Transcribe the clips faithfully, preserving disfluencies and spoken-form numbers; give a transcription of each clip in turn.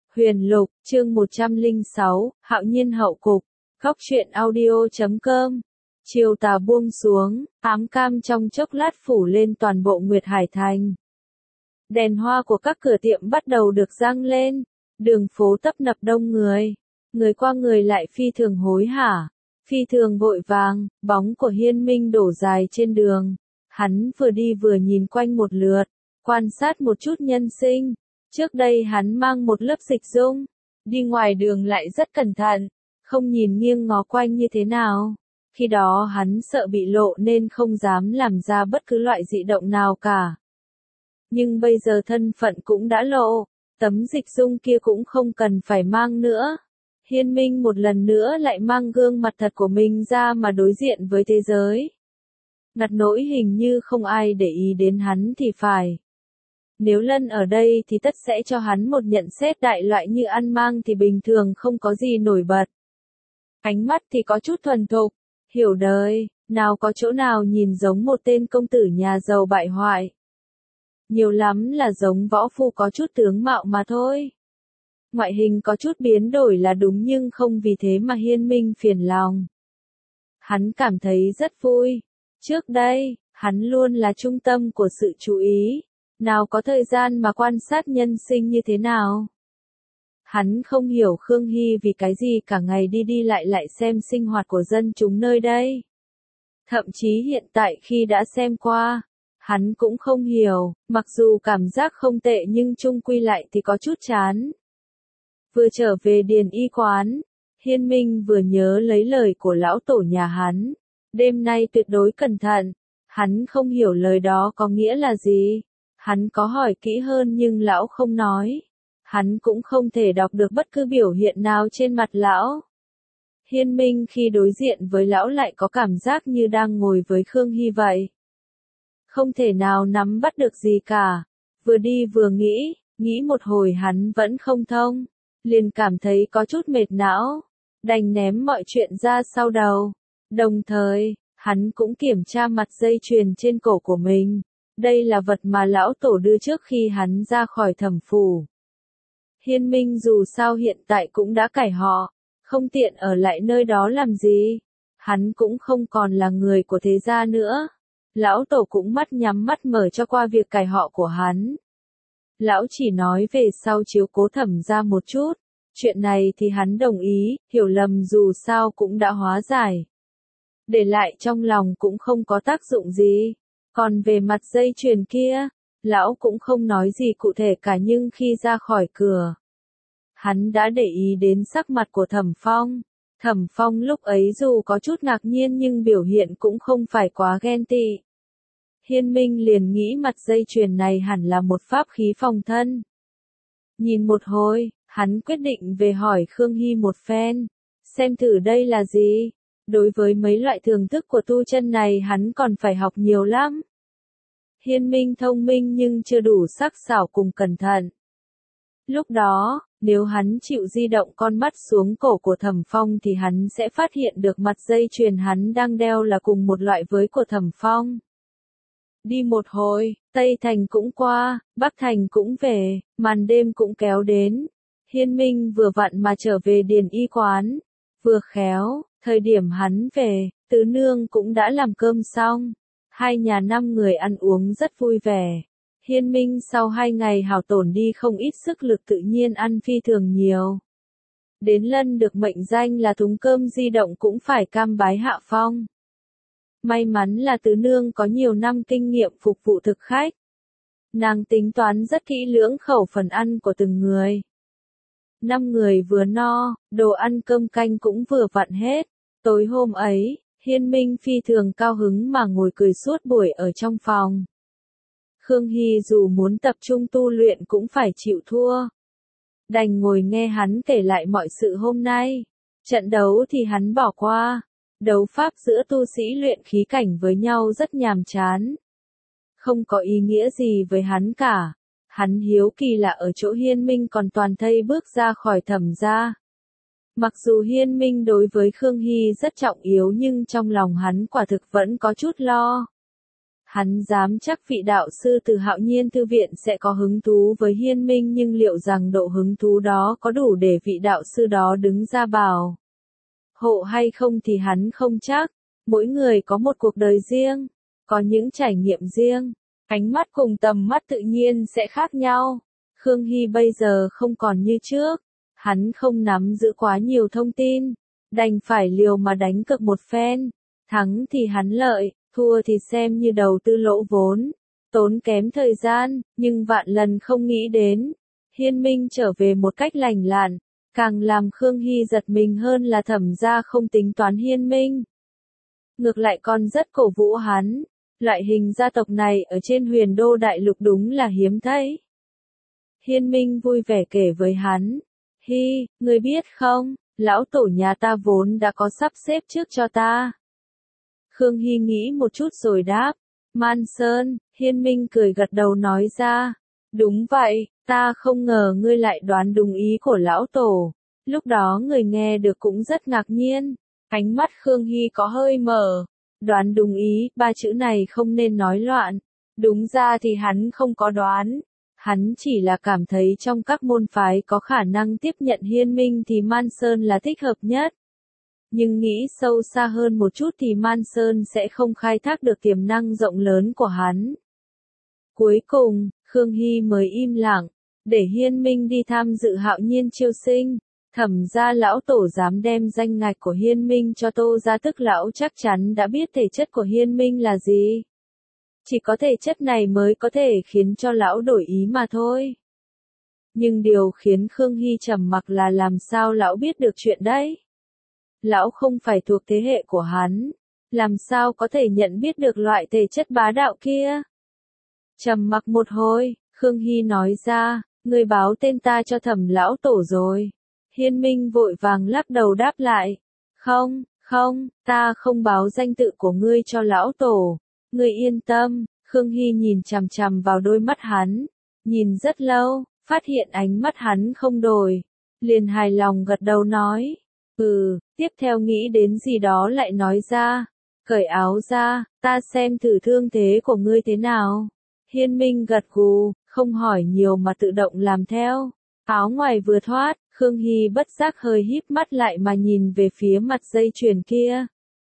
Huyền Lục, chương một trăm lẻ sáu, Hạo Nhiên hậu cục, Góc truyện audio chấm com. Chiều tà buông xuống, ám cam trong chốc lát phủ lên toàn bộ Nguyệt Hải Thành. Đèn hoa của các cửa tiệm bắt đầu được răng lên, đường phố tấp nập đông người, người qua người lại phi thường hối hả, phi thường vội vàng, bóng của Hiên Minh đổ dài trên đường. Hắn vừa đi vừa nhìn quanh một lượt, quan sát một chút nhân sinh. Trước đây hắn mang một lớp dịch dung, đi ngoài đường lại rất cẩn thận, không nhìn nghiêng ngó quanh như thế nào. Khi đó hắn sợ bị lộ nên không dám làm ra bất cứ loại dị động nào cả. Nhưng bây giờ thân phận cũng đã lộ, tấm dịch dung kia cũng không cần phải mang nữa. Hiên Minh một lần nữa lại mang gương mặt thật của mình ra mà đối diện với thế giới. Ngặt nỗi hình như không ai để ý đến hắn thì phải. Nếu Lân ở đây thì tất sẽ cho hắn một nhận xét đại loại như ăn mang thì bình thường không có gì nổi bật. Ánh mắt thì có chút thuần thục, hiểu đời, nào có chỗ nào nhìn giống một tên công tử nhà giàu bại hoại. Nhiều lắm là giống võ phu có chút tướng mạo mà thôi. Ngoại hình có chút biến đổi là đúng nhưng không vì thế mà Hiên Minh phiền lòng. Hắn cảm thấy rất vui. Trước đây, hắn luôn là trung tâm của sự chú ý. Nào có thời gian mà quan sát nhân sinh như thế nào. Hắn không hiểu Khương Hy vì cái gì cả ngày đi đi lại lại xem sinh hoạt của dân chúng nơi đây. Thậm chí hiện tại khi đã xem qua, hắn cũng không hiểu, mặc dù cảm giác không tệ nhưng chung quy lại thì có chút chán. Vừa trở về điền y quán, Hiên Minh vừa nhớ lấy lời của lão tổ nhà hắn. Đêm nay tuyệt đối cẩn thận, hắn không hiểu lời đó có nghĩa là gì. Hắn có hỏi kỹ hơn nhưng lão không nói. Hắn cũng không thể đọc được bất cứ biểu hiện nào trên mặt lão. Hiên Minh khi đối diện với lão lại có cảm giác như đang ngồi với Khương Hy vậy. Không thể nào nắm bắt được gì cả. Vừa đi vừa nghĩ, nghĩ một hồi hắn vẫn không thông. Liền cảm thấy có chút mệt não. Đành ném mọi chuyện ra sau đầu. Đồng thời, hắn cũng kiểm tra mặt dây chuyền trên cổ của mình. Đây là vật mà lão tổ đưa trước khi hắn ra khỏi Thẩm phủ. Hiên Minh dù sao hiện tại cũng đã cải họ, không tiện ở lại nơi đó làm gì. Hắn cũng không còn là người của thế gia nữa. Lão tổ cũng mắt nhắm mắt mở cho qua việc cải họ của hắn. Lão chỉ nói về sau chiếu cố Thẩm ra một chút. Chuyện này thì hắn đồng ý, hiểu lầm dù sao cũng đã hóa giải. Để lại trong lòng cũng không có tác dụng gì. Còn về mặt dây chuyền kia, lão cũng không nói gì cụ thể cả nhưng khi ra khỏi cửa, hắn đã để ý đến sắc mặt của Thẩm Phong. Thẩm Phong lúc ấy dù có chút ngạc nhiên nhưng biểu hiện cũng không phải quá ghen tị. Hiên Minh liền nghĩ mặt dây chuyền này hẳn là một pháp khí phòng thân. Nhìn một hồi, hắn quyết định về hỏi Khương Hy một phen, xem thử đây là gì. Đối với mấy loại thưởng thức của tu chân này hắn còn phải học nhiều lắm. Hiên Minh thông minh nhưng chưa đủ sắc sảo cùng cẩn thận. Lúc đó, nếu hắn chịu di động con mắt xuống cổ của Thẩm Phong thì hắn sẽ phát hiện được mặt dây chuyền hắn đang đeo là cùng một loại với của Thẩm Phong. Đi một hồi, Tây Thành cũng qua, Bắc Thành cũng về, màn đêm cũng kéo đến. Hiên Minh vừa vặn mà trở về điền y quán. Vừa khéo, thời điểm hắn về, tứ nương cũng đã làm cơm xong. Hai nhà năm người ăn uống rất vui vẻ. Hiên Minh sau hai ngày hao tổn đi không ít sức lực tự nhiên ăn phi thường nhiều. Đến Lân được mệnh danh là thúng cơm di động cũng phải cam bái hạ phong. May mắn là tứ nương có nhiều năm kinh nghiệm phục vụ thực khách. Nàng tính toán rất kỹ lưỡng khẩu phần ăn của từng người. Năm người vừa no, đồ ăn cơm canh cũng vừa vặn hết. Tối hôm ấy, Hiên Minh phi thường cao hứng mà ngồi cười suốt buổi ở trong phòng. Khương Hy dù muốn tập trung tu luyện cũng phải chịu thua. Đành ngồi nghe hắn kể lại mọi sự hôm nay. Trận đấu thì hắn bỏ qua. Đấu pháp giữa tu sĩ luyện khí cảnh với nhau rất nhàm chán. Không có ý nghĩa gì với hắn cả. Hắn hiếu kỳ là ở chỗ Hiên Minh còn toàn thây bước ra khỏi Thẩm gia. Mặc dù Hiên Minh đối với Khương Hy rất trọng yếu nhưng trong lòng hắn quả thực vẫn có chút lo. Hắn dám chắc vị đạo sư từ Hạo Nhiên Thư viện sẽ có hứng thú với Hiên Minh, nhưng liệu rằng độ hứng thú đó có đủ để vị đạo sư đó đứng ra bảo hộ hay không thì hắn không chắc. Mỗi người có một cuộc đời riêng, có những trải nghiệm riêng, ánh mắt cùng tầm mắt tự nhiên sẽ khác nhau. Khương Hy bây giờ không còn như trước, hắn không nắm giữ quá nhiều thông tin, đành phải liều mà đánh cược một phen, thắng thì hắn lợi, thua thì xem như đầu tư lỗ vốn, tốn kém thời gian, nhưng vạn lần không nghĩ đến. Hiên Minh trở về một cách lành lặn, càng làm Khương Hy giật mình hơn là Thẩm gia không tính toán Hiên Minh. Ngược lại còn rất cổ vũ hắn, loại hình gia tộc này ở trên Huyền Đô Đại Lục đúng là hiếm thấy. Hiên Minh vui vẻ kể với hắn, Hy, ngươi biết không, lão tổ nhà ta vốn đã có sắp xếp trước cho ta. Khương Hy nghĩ một chút rồi đáp, Man Sơn. Hiên Minh cười gật đầu nói ra, đúng vậy, ta không ngờ ngươi lại đoán đúng ý của lão tổ. Lúc đó người nghe được cũng rất ngạc nhiên, ánh mắt Khương Hy có hơi mở, đoán đúng ý, ba chữ này không nên nói loạn. Đúng ra thì hắn không có đoán, hắn chỉ là cảm thấy trong các môn phái có khả năng tiếp nhận Hiên Minh thì Man Sơn là thích hợp nhất. Nhưng nghĩ sâu xa hơn một chút thì Man Sơn sẽ không khai thác được tiềm năng rộng lớn của hắn. Cuối cùng, Khương Hy mới im lặng, để Hiên Minh đi tham dự Hạo Nhiên chiêu sinh. Thẩm gia lão tổ dám đem danh ngạch của Hiên Minh cho Tô gia, tức lão chắc chắn đã biết thể chất của Hiên Minh là gì. Chỉ có thể chất này mới có thể khiến cho lão đổi ý mà thôi. Nhưng điều khiến Khương Hy trầm mặc là làm sao lão biết được chuyện đấy. Lão không phải thuộc thế hệ của hắn, làm sao có thể nhận biết được loại thể chất bá đạo kia. Trầm mặc một hồi, Khương Hy nói ra, ngươi báo tên ta cho Thẩm lão tổ rồi. Hiên Minh vội vàng lắc đầu đáp lại, không, không, ta không báo danh tự của ngươi cho lão tổ. Ngươi yên tâm. Khương Hy nhìn chằm chằm vào đôi mắt hắn, nhìn rất lâu, phát hiện ánh mắt hắn không đổi, liền hài lòng gật đầu nói, ừ, tiếp theo nghĩ đến gì đó lại nói ra, cởi áo ra, ta xem thử thương thế của ngươi thế nào. Hiên Minh gật gù, không hỏi nhiều mà tự động làm theo. Áo ngoài vừa thoát, Khương Hy bất giác hơi híp mắt lại mà nhìn về phía mặt dây chuyền kia.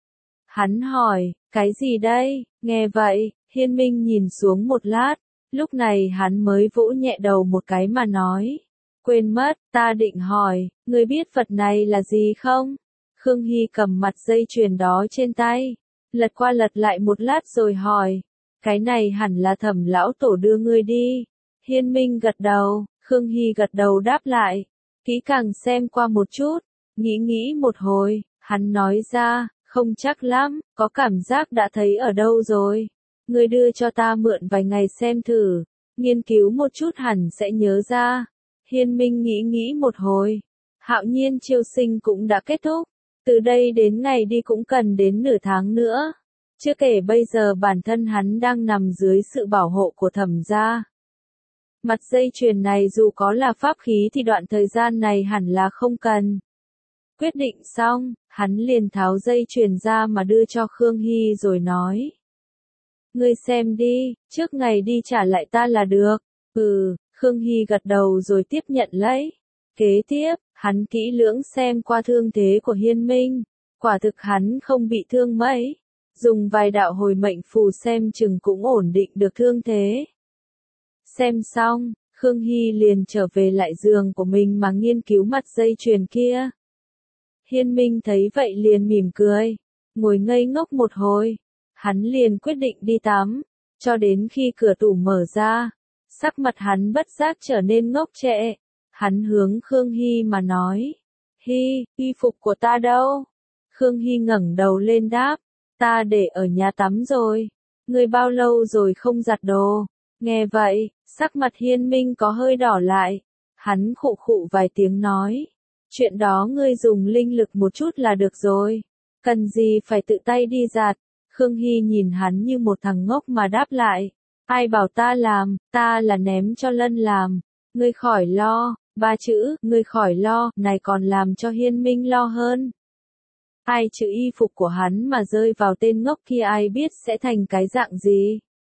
Hắn hỏi, cái gì đây? Nghe vậy, Hiên Minh nhìn xuống một lát, lúc này hắn mới vỗ nhẹ đầu một cái mà nói, quên mất, ta định hỏi, ngươi biết vật này là gì không? Khương Hy cầm mặt dây chuyền đó trên tay, lật qua lật lại một lát rồi hỏi, cái này hẳn là Thẩm lão tổ đưa ngươi đi. Hiên Minh gật đầu, Khương Hy gật đầu đáp lại, kỹ càng xem qua một chút, nghĩ nghĩ một hồi, hắn nói ra, không chắc lắm, có cảm giác đã thấy ở đâu rồi. Ngươi đưa cho ta mượn vài ngày xem thử, nghiên cứu một chút hẳn sẽ nhớ ra. Hiên Minh nghĩ nghĩ một hồi, Hạo Nhiên chiêu sinh cũng đã kết thúc, từ đây đến ngày đi cũng cần đến nửa tháng nữa. Chưa kể bây giờ bản thân hắn đang nằm dưới sự bảo hộ của Thẩm gia. Mặt dây chuyền này dù có là pháp khí thì đoạn thời gian này hẳn là không cần. Quyết định xong, hắn liền tháo dây chuyền ra mà đưa cho Khương Hy rồi nói. Ngươi xem đi, trước ngày đi trả lại ta là được. Ừ, Khương Hy gật đầu rồi tiếp nhận lấy. Kế tiếp, hắn kỹ lưỡng xem qua thương thế của Hiên Minh. Quả thực hắn không bị thương mấy. Dùng vài đạo hồi mệnh phù xem chừng cũng ổn định được thương thế. Xem xong, Khương Hy liền trở về lại giường của mình mà nghiên cứu mặt dây chuyền kia. Hiên Minh thấy vậy liền mỉm cười, ngồi ngây ngốc một hồi. Hắn liền quyết định đi tắm, cho đến khi cửa tủ mở ra, sắc mặt hắn bất giác trở nên ngốc trệ. Hắn hướng Khương Hy mà nói, Hy, y phục của ta đâu? Khương Hy ngẩng đầu lên đáp, ta để ở nhà tắm rồi. Ngươi bao lâu rồi không giặt đồ? Nghe vậy, sắc mặt Hiên Minh có hơi đỏ lại. Hắn khụ khụ vài tiếng nói, chuyện đó ngươi dùng linh lực một chút là được rồi. Cần gì phải tự tay đi giặt? Khương Hy nhìn hắn như một thằng ngốc mà đáp lại, ai bảo ta làm, ta là ném cho Lân làm. Ngươi khỏi lo, ba chữ, ngươi khỏi lo, này còn làm cho Hiên Minh lo hơn. Ai chữ y phục của hắn mà rơi vào tên ngốc kia ai biết sẽ thành cái dạng gì.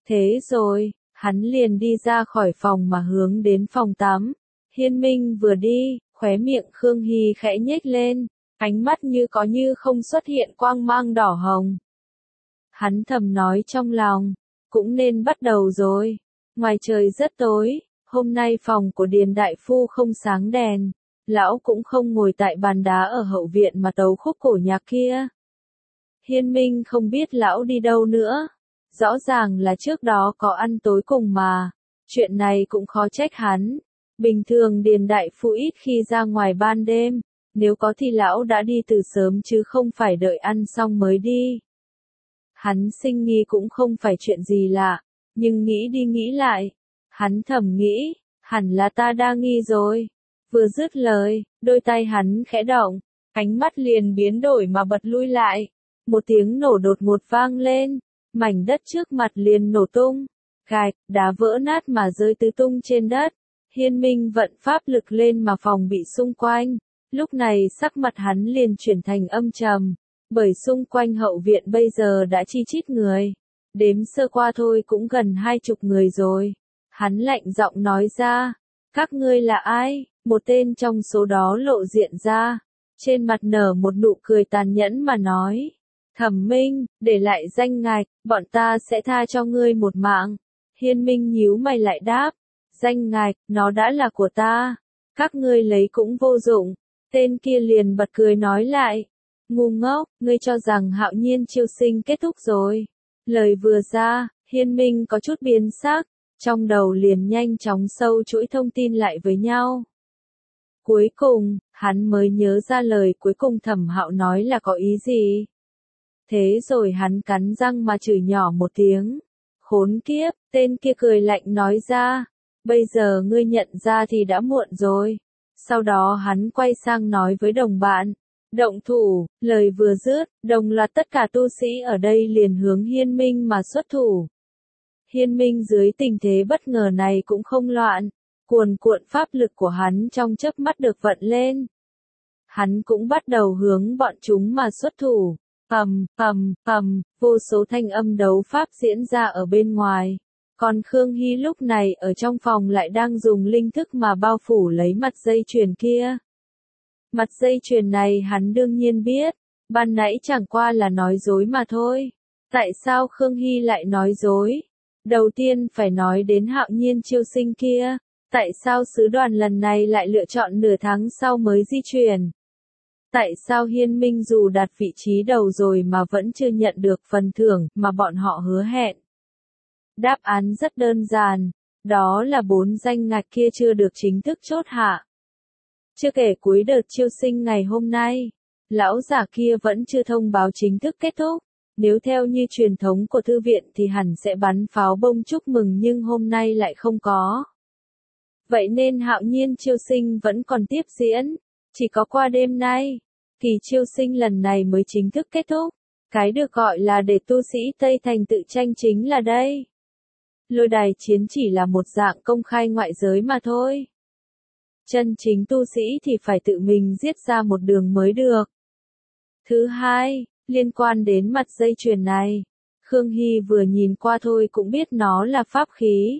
Thế rồi, hắn liền đi ra khỏi phòng mà hướng đến phòng tắm. Hiên Minh vừa đi, khóe miệng Khương Hy khẽ nhếch lên, ánh mắt như có như không xuất hiện quang mang đỏ hồng. Hắn thầm nói trong lòng, cũng nên bắt đầu rồi. Ngoài trời rất tối, hôm nay phòng của Điền Đại Phu không sáng đèn, lão cũng không ngồi tại bàn đá ở hậu viện mà tấu khúc cổ nhạc kia. Hiên Minh không biết lão đi đâu nữa, rõ ràng là trước đó có ăn tối cùng mà, chuyện này cũng khó trách hắn. Bình thường Điền Đại Phu ít khi ra ngoài ban đêm, nếu có thì lão đã đi từ sớm chứ không phải đợi ăn xong mới đi. Hắn sinh nghi cũng không phải chuyện gì lạ, nhưng nghĩ đi nghĩ lại, hắn thầm nghĩ, hẳn là ta đa nghi rồi. Vừa dứt lời, đôi tay hắn khẽ động, ánh mắt liền biến đổi mà bật lui lại. Một tiếng nổ đột ngột vang lên, mảnh đất trước mặt liền nổ tung, gạch, đá vỡ nát mà rơi tứ tung trên đất. Hiên Minh vận pháp lực lên mà phòng bị xung quanh, lúc này sắc mặt hắn liền chuyển thành âm trầm, bởi xung quanh hậu viện bây giờ đã chi chít người, đếm sơ qua thôi cũng gần hai chục người rồi. Hắn lạnh giọng nói ra, các ngươi là ai? Một tên trong số đó lộ diện ra, trên mặt nở một nụ cười tàn nhẫn mà nói, Thẩm Minh, để lại danh ngạch, bọn ta sẽ tha cho ngươi một mạng. Hiên Minh nhíu mày lại đáp, danh ngạch, nó đã là của ta, các ngươi lấy cũng vô dụng. Tên kia liền bật cười nói lại, ngu ngốc, ngươi cho rằng Hạo Nhiên chiêu sinh kết thúc rồi. Lời vừa ra, Hiên Minh có chút biến sắc, trong đầu liền nhanh chóng sâu chuỗi thông tin lại với nhau. Cuối cùng, hắn mới nhớ ra lời cuối cùng Thẩm Hạo nói là có ý gì. Thế rồi hắn cắn răng mà chửi nhỏ một tiếng. Khốn kiếp, tên kia cười lạnh nói ra, bây giờ ngươi nhận ra thì đã muộn rồi. Sau đó hắn quay sang nói với đồng bạn, động thủ, lời vừa dứt, đồng loạt tất cả tu sĩ ở đây liền hướng Hiên Minh mà xuất thủ. Hiên Minh dưới tình thế bất ngờ này cũng không loạn, cuồn cuộn pháp lực của hắn trong chớp mắt được vận lên. Hắn cũng bắt đầu hướng bọn chúng mà xuất thủ. Ầm, ầm, ầm, vô số thanh âm đấu pháp diễn ra ở bên ngoài. Còn Khương Hy lúc này ở trong phòng lại đang dùng linh thức mà bao phủ lấy mặt dây chuyền kia. Mặt dây chuyền này hắn đương nhiên biết, ban nãy chẳng qua là nói dối mà thôi. Tại sao Khương Hy lại nói dối? Đầu tiên phải nói đến Hạo Nhiên chiêu sinh kia. Tại sao sứ đoàn lần này lại lựa chọn nửa tháng sau mới di chuyển? Tại sao Hiên Minh dù đạt vị trí đầu rồi mà vẫn chưa nhận được phần thưởng mà bọn họ hứa hẹn? Đáp án rất đơn giản, đó là bốn danh ngạch kia chưa được chính thức chốt hạ. Chưa kể cuối đợt chiêu sinh ngày hôm nay, lão giả kia vẫn chưa thông báo chính thức kết thúc. Nếu theo như truyền thống của thư viện thì hẳn sẽ bắn pháo bông chúc mừng nhưng hôm nay lại không có. Vậy nên Hạo Nhiên chiêu sinh vẫn còn tiếp diễn, chỉ có qua đêm nay, kỳ chiêu sinh lần này mới chính thức kết thúc. Cái được gọi là để tu sĩ Tây Thành tự tranh chính là đây. Lôi đài chiến chỉ là một dạng công khai ngoại giới mà thôi. Chân chính tu sĩ thì phải tự mình giết ra một đường mới được. Thứ hai, liên quan đến mặt dây chuyền này, Khương Hy vừa nhìn qua thôi cũng biết nó là pháp khí.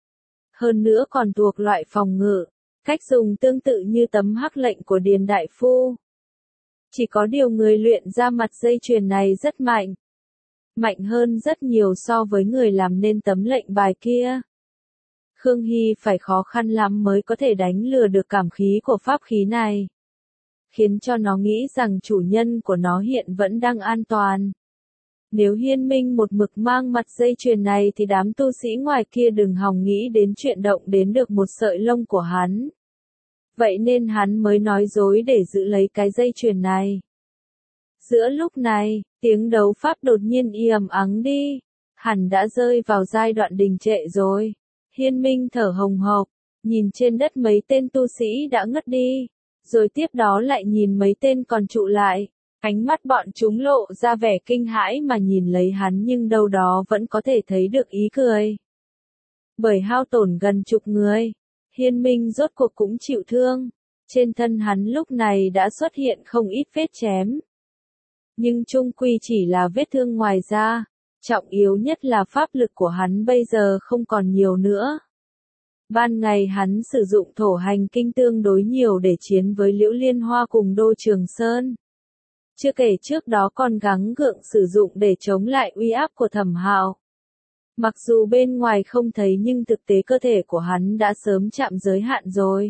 Hơn nữa còn thuộc loại phòng ngự, cách dùng tương tự như tấm hắc lệnh của Điền Đại Phu. Chỉ có điều người luyện ra mặt dây chuyền này rất mạnh. Mạnh hơn rất nhiều so với người làm nên tấm lệnh bài kia. Khương Hy phải khó khăn lắm mới có thể đánh lừa được cảm khí của pháp khí này. Khiến cho nó nghĩ rằng chủ nhân của nó hiện vẫn đang an toàn. Nếu Hiên Minh một mực mang mặt dây chuyền này thì đám tu sĩ ngoài kia đừng hòng nghĩ đến chuyện động đến được một sợi lông của hắn. Vậy nên hắn mới nói dối để giữ lấy cái dây chuyền này. Giữa lúc này, tiếng đấu pháp đột nhiên im ắng đi. Hẳn đã rơi vào giai đoạn đình trệ rồi. Hiên Minh thở hồng hộc, nhìn trên đất mấy tên tu sĩ đã ngất đi. Rồi tiếp đó lại nhìn mấy tên còn trụ lại. Ánh mắt bọn chúng lộ ra vẻ kinh hãi mà nhìn lấy hắn nhưng đâu đó vẫn có thể thấy được ý cười. Bởi hao tổn gần chục người, Hiên Minh rốt cuộc cũng chịu thương. Trên thân hắn lúc này đã xuất hiện không ít vết chém. Nhưng chung quy chỉ là vết thương ngoài da, Trọng yếu nhất là pháp lực của hắn bây giờ không còn nhiều nữa. Ban ngày hắn sử dụng thổ hành kinh tương đối nhiều để chiến với Liễu Liên Hoa cùng Đô Trường Sơn. Chưa kể trước đó còn gắng gượng sử dụng để chống lại uy áp của Thẩm Hạo. Mặc dù bên ngoài không thấy nhưng thực tế cơ thể của hắn đã sớm chạm giới hạn rồi.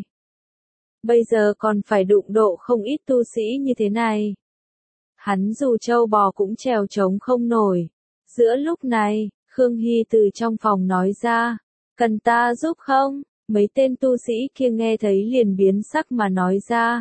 Bây giờ còn phải đụng độ không ít tu sĩ như thế này. Hắn dù trâu bò cũng trèo trống không nổi. Giữa lúc này, Khương Hy từ trong phòng nói ra, cần ta giúp không? Mấy tên tu sĩ kia nghe thấy liền biến sắc mà nói ra.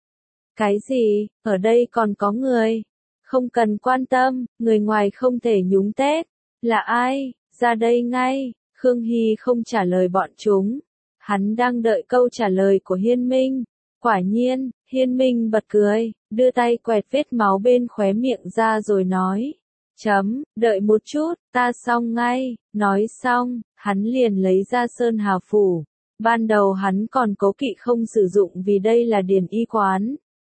Cái gì, ở đây còn có người? Không cần quan tâm, người ngoài không thể nhúng tét. Là ai? Ra đây ngay. Khương Hy không trả lời bọn chúng. Hắn đang đợi câu trả lời của Hiên Minh. Quả nhiên, Hiên Minh bật cười, đưa tay quẹt vết máu bên khóe miệng ra rồi nói. Chấm, đợi một chút, ta xong ngay. Nói xong, hắn liền lấy ra Sơn Hà Phủ. Ban đầu hắn còn cố kỵ không sử dụng vì đây là điền y quán.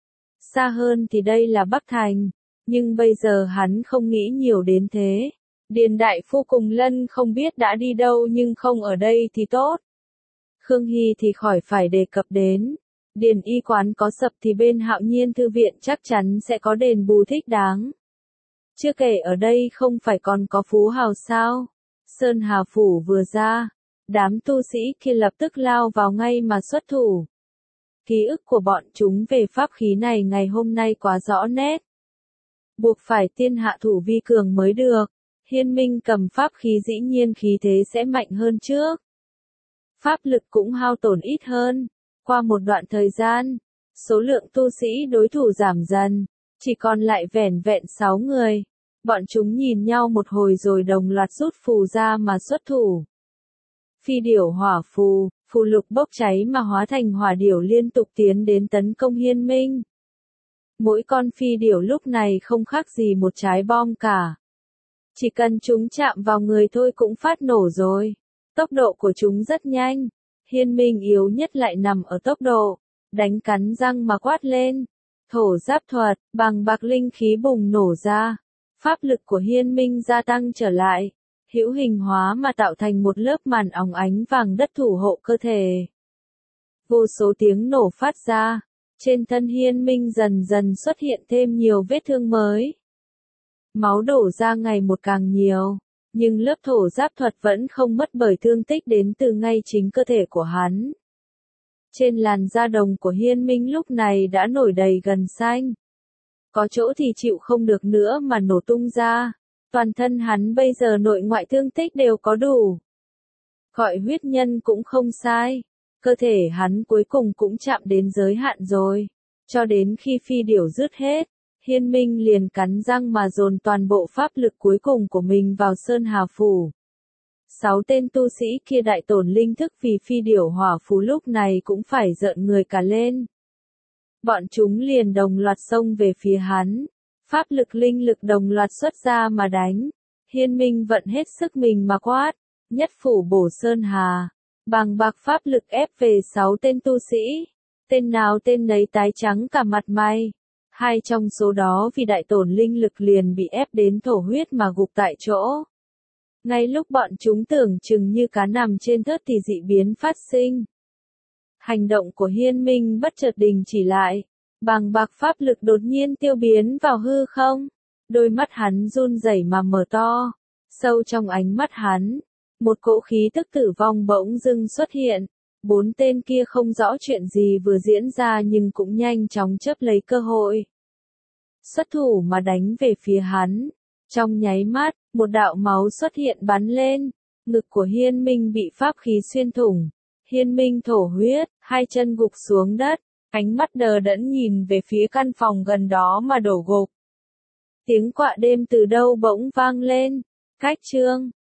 Xa hơn thì đây là Bắc Thành. Nhưng bây giờ hắn không nghĩ nhiều đến thế. Điền đại phu cùng Lân không biết đã đi đâu nhưng không ở đây thì tốt. Khương Hy thì khỏi phải đề cập đến. Điền y quán có sập thì bên Hạo Nhiên thư viện chắc chắn sẽ có đền bù thích đáng. Chưa kể ở đây không phải còn có Phú Hào sao. Sơn Hà Phủ vừa ra, đám tu sĩ kia lập tức lao vào ngay mà xuất thủ. Ký ức của bọn chúng về pháp khí này ngày hôm nay quá rõ nét. Buộc phải tiên hạ thủ vi cường mới được. Hiên Minh cầm pháp khí dĩ nhiên khí thế sẽ mạnh hơn trước. Pháp lực cũng hao tổn ít hơn. Qua một đoạn thời gian, số lượng tu sĩ đối thủ giảm dần, chỉ còn lại vẻn vẹn sáu người. Bọn chúng nhìn nhau một hồi rồi đồng loạt rút phù ra mà xuất thủ. Phi điểu hỏa phù, phù lục bốc cháy mà hóa thành hỏa điểu liên tục tiến đến tấn công Hiên Minh. Mỗi con phi điểu lúc này không khác gì một trái bom cả. Chỉ cần chúng chạm vào người thôi cũng phát nổ rồi. Tốc độ của chúng rất nhanh. Hiên Minh yếu nhất lại nằm ở tốc độ. Đánh cắn răng mà quát lên. Thổ giáp thuật, bằng bạc linh khí bùng nổ ra. Pháp lực của Hiên Minh gia tăng trở lại. Hữu hình hóa mà tạo thành một lớp màn óng ánh vàng đất thủ hộ cơ thể. Vô số tiếng nổ phát ra. Trên thân Hiên Minh dần dần xuất hiện thêm nhiều vết thương mới. Máu đổ ra ngày một càng nhiều, nhưng lớp thổ giáp thuật vẫn không mất bởi thương tích đến từ ngay chính cơ thể của hắn. Trên làn da đồng của Hiên Minh lúc này đã nổi đầy gần xanh. Có chỗ thì chịu không được nữa mà nổ tung ra. Toàn thân hắn bây giờ nội ngoại thương tích đều có đủ. Gọi huyết nhân cũng không sai. Cơ thể hắn cuối cùng cũng chạm đến giới hạn rồi. Cho đến khi phi điểu dứt hết. Hiên Minh liền cắn răng mà dồn toàn bộ pháp lực cuối cùng của mình vào Sơn Hà Phủ. Sáu tên tu sĩ kia đại tổn linh thức vì phi điểu hỏa phù lúc này cũng phải rợn người cả lên. Bọn chúng liền đồng loạt xông về phía hắn. Pháp lực linh lực đồng loạt xuất ra mà đánh. Hiên Minh vận hết sức mình mà quát. Nhất phủ bổ Sơn Hà. Bằng bạc pháp lực ép về sáu tên tu sĩ. Tên nào tên nấy tái trắng cả mặt mày. Hai trong số đó vì đại tổn linh lực liền bị ép đến thổ huyết mà gục tại chỗ. Ngay lúc bọn chúng tưởng chừng như cá nằm trên thớt thì dị biến phát sinh. Hành động của Hiên Minh bất chợt đình chỉ lại. Bằng bạc pháp lực đột nhiên tiêu biến vào hư không. Đôi mắt hắn run rẩy mà mở to. Sâu trong ánh mắt hắn, một cỗ khí tức tử vong bỗng dưng xuất hiện. Bốn tên kia không rõ chuyện gì vừa diễn ra nhưng cũng nhanh chóng chớp lấy cơ hội. Xuất thủ mà đánh về phía hắn. Trong nháy mắt, một đạo máu xuất hiện bắn lên. Ngực của Hiên Minh bị pháp khí xuyên thủng. Hiên Minh thổ huyết, hai chân gục xuống đất. Ánh mắt đờ đẫn nhìn về phía căn phòng gần đó mà đổ gục. Tiếng quạ đêm từ đâu bỗng vang lên. Cách chương